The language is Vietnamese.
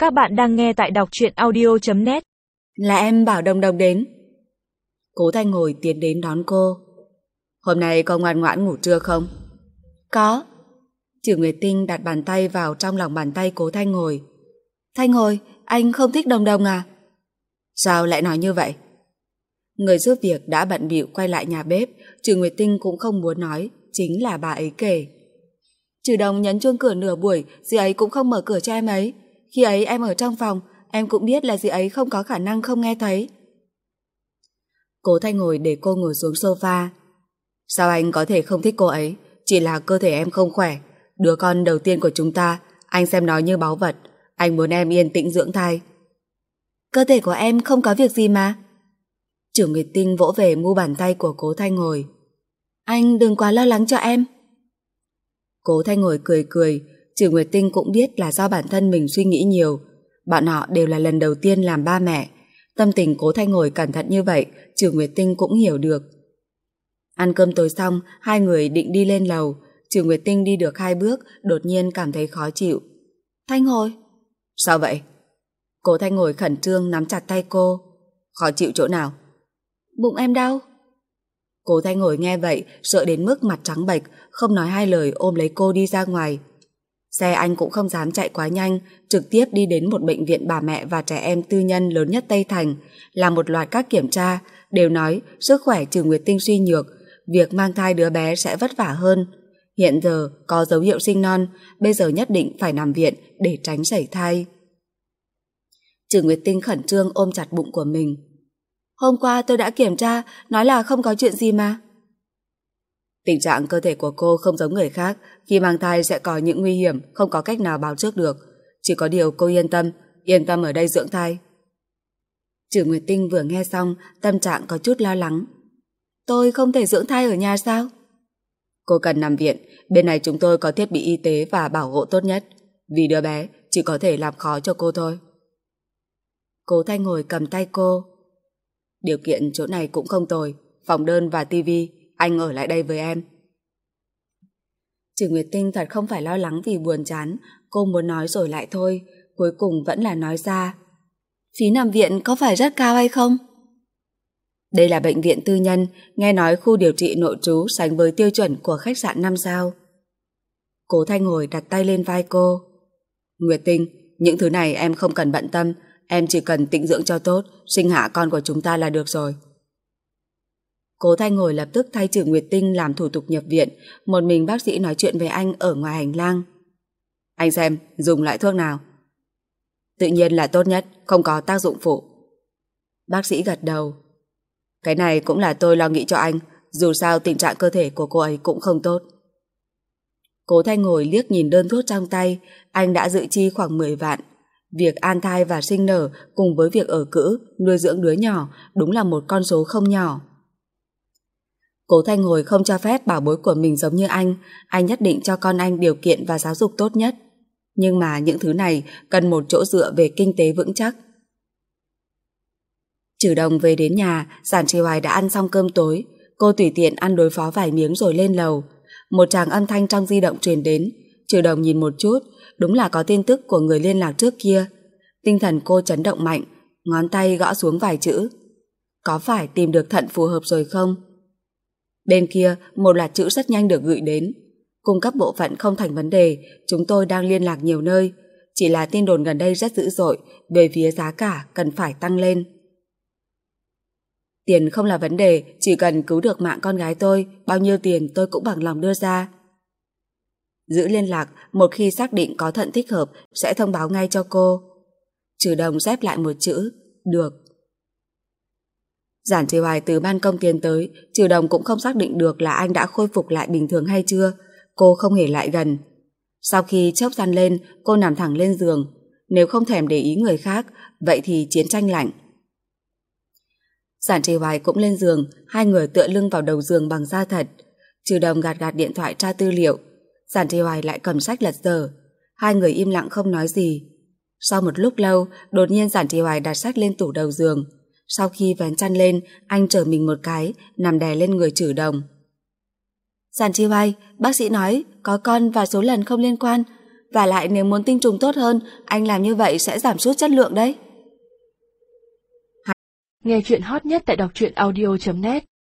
Các bạn đang nghe tại đọc truyện audio.net. Là em bảo Đồng Đồng đến. Cố Thanh Hồi tiến đến đón cô. Hôm nay con ngoan ngoãn ngủ trưa không? Có. Trừ Nguyệt Tinh đặt bàn tay vào trong lòng bàn tay Cố Thanh Hồi. Thanh Hồi, anh không thích Đồng Đồng à? Sao lại nói như vậy? Người giúp việc đã bận bịu quay lại nhà bếp. Trừ Nguyệt Tinh cũng không muốn nói, chính là bà ấy kể. Trừ Đồng nhấn chuông cửa nửa buổi, dì ấy cũng không mở cửa cho em ấy. Khi ấy em ở trong phòng, em cũng biết là dì ấy không có khả năng không nghe thấy. Cố Thanh Hồi để cô ngồi xuống sofa. Sao anh có thể không thích cô ấy? Chỉ là cơ thể em không khỏe. Đứa con đầu tiên của chúng ta, anh xem nó như báu vật. Anh muốn em yên tĩnh dưỡng thai. Cơ thể của em không có việc gì mà. Trử Nguyệt Tinh vỗ về mu bàn tay của Cố Thanh Hồi. Anh đừng quá lo lắng cho em. Cố Thanh Hồi cười cười. Trử Nguyệt Tinh cũng biết là do bản thân mình suy nghĩ nhiều. Bọn họ đều là lần đầu tiên làm ba mẹ. Tâm tình Cố Thanh Hồi cẩn thận như vậy, Trử Nguyệt Tinh cũng hiểu được. Ăn cơm tối xong, hai người định đi lên lầu. Trử Nguyệt Tinh đi được 2 bước, đột nhiên cảm thấy khó chịu. Thanh Hồi. Sao vậy? Cố Thanh Hồi khẩn trương nắm chặt tay cô. Khó chịu chỗ nào? Bụng em đau. Cố Thanh Hồi nghe vậy, sợ đến mức mặt trắng bệch, không nói hai lời ôm lấy cô đi ra ngoài. Xe anh cũng không dám chạy quá nhanh, trực tiếp đi đến một bệnh viện bà mẹ và trẻ em tư nhân lớn nhất Tây Thành, làm một loạt các kiểm tra, đều nói sức khỏe Trừ Nguyệt Tinh suy nhược, việc mang thai đứa bé sẽ vất vả hơn. Hiện giờ có dấu hiệu sinh non, bây giờ nhất định phải nằm viện để tránh sảy thai. Trừ Nguyệt Tinh khẩn trương ôm chặt bụng của mình. Hôm qua tôi đã kiểm tra, nói là không có chuyện gì mà. Tình trạng cơ thể của cô không giống người khác, khi mang thai sẽ có những nguy hiểm không có cách nào báo trước được. Chỉ có điều cô yên tâm ở đây dưỡng thai. Trử Nguyệt Tinh vừa nghe xong, tâm trạng có chút lo lắng. Tôi không thể dưỡng thai ở nhà sao? Cô cần nằm viện, bên này chúng tôi có thiết bị y tế và bảo hộ tốt nhất. Vì đứa bé, chỉ có thể làm khó cho cô thôi. Cố Thanh Hồi cầm tay cô. Điều kiện chỗ này cũng không tồi, phòng đơn và tivi, anh ở lại đây với em. Trừ Nguyệt Tinh thật không phải lo lắng vì buồn chán, cô muốn nói rồi lại thôi, cuối cùng vẫn là nói ra. Phí nằm viện có phải rất cao hay không? Đây là bệnh viện tư nhân, nghe nói khu điều trị nội trú sánh với tiêu chuẩn của khách sạn 5 sao. Cố Thanh Hồi đặt tay lên vai cô. Nguyệt Tinh, những thứ này em không cần bận tâm, em chỉ cần tĩnh dưỡng cho tốt, sinh hạ con của chúng ta là được rồi. Cố Thanh Hồi lập tức thay Trử Nguyệt Tinh làm thủ tục nhập viện, một mình bác sĩ nói chuyện với anh ở ngoài hành lang. Anh xem, dùng loại thuốc nào? Tự nhiên là tốt nhất, không có tác dụng phụ. Bác sĩ gật đầu. Cái này cũng là tôi lo nghĩ cho anh, dù sao tình trạng cơ thể của cô ấy cũng không tốt. Cố Thanh Hồi liếc nhìn đơn thuốc trong tay, anh đã dự chi khoảng 10 vạn. Việc an thai và sinh nở cùng với việc ở cữ, nuôi dưỡng đứa nhỏ đúng là một con số không nhỏ. Cố Thanh Hồi không cho phép bảo bối của mình giống như anh nhất định cho con anh điều kiện và giáo dục tốt nhất. Nhưng mà những thứ này cần một chỗ dựa về kinh tế vững chắc. Trừ Đồng về đến nhà, Giản Trì Hoài đã ăn xong cơm tối, cô tùy tiện ăn đối phó vài miếng rồi lên lầu. Một tràng âm thanh trong di động truyền đến, Trừ Đồng nhìn một chút, đúng là có tin tức của người liên lạc trước kia. Tinh thần cô chấn động mạnh, ngón tay gõ xuống vài chữ. Có phải tìm được thận phù hợp rồi không? Bên kia, một loạt chữ rất nhanh được gửi đến. Cung cấp bộ phận không thành vấn đề, chúng tôi đang liên lạc nhiều nơi. Chỉ là tin đồn gần đây rất dữ dội, về phía giá cả cần phải tăng lên. Tiền không là vấn đề, chỉ cần cứu được mạng con gái tôi, bao nhiêu tiền tôi cũng bằng lòng đưa ra. Giữ liên lạc, một khi xác định có thận thích hợp, sẽ thông báo ngay cho cô. Trừ Đồng xếp lại một chữ, được. Giản Trì Hoài từ ban công tiến tới, Trừ Đồng cũng không xác định được là anh đã khôi phục lại bình thường hay chưa. Cô không hề lại gần. Sau khi chốc răn lên, cô nằm thẳng lên giường. Nếu không thèm để ý người khác, vậy thì chiến tranh lạnh. Giản Trì Hoài cũng lên giường, hai người tựa lưng vào đầu giường bằng da thật. Trừ Đồng gạt điện thoại tra tư liệu, Giản Trì Hoài lại cầm sách lật dở. Hai người im lặng không nói gì. Sau một lúc lâu, đột nhiên Giản Trì Hoài đặt sách lên tủ đầu giường. Sau khi vén chăn lên, anh trở mình một cái, nằm đè lên người Trừ Đồng. Giản Trì Hoài, bác sĩ nói có con và số lần không liên quan. Và lại nếu muốn tinh trùng tốt hơn, anh làm như vậy sẽ giảm sút chất lượng đấy. Nghe chuyện hot nhất tại đọc truyện audio.net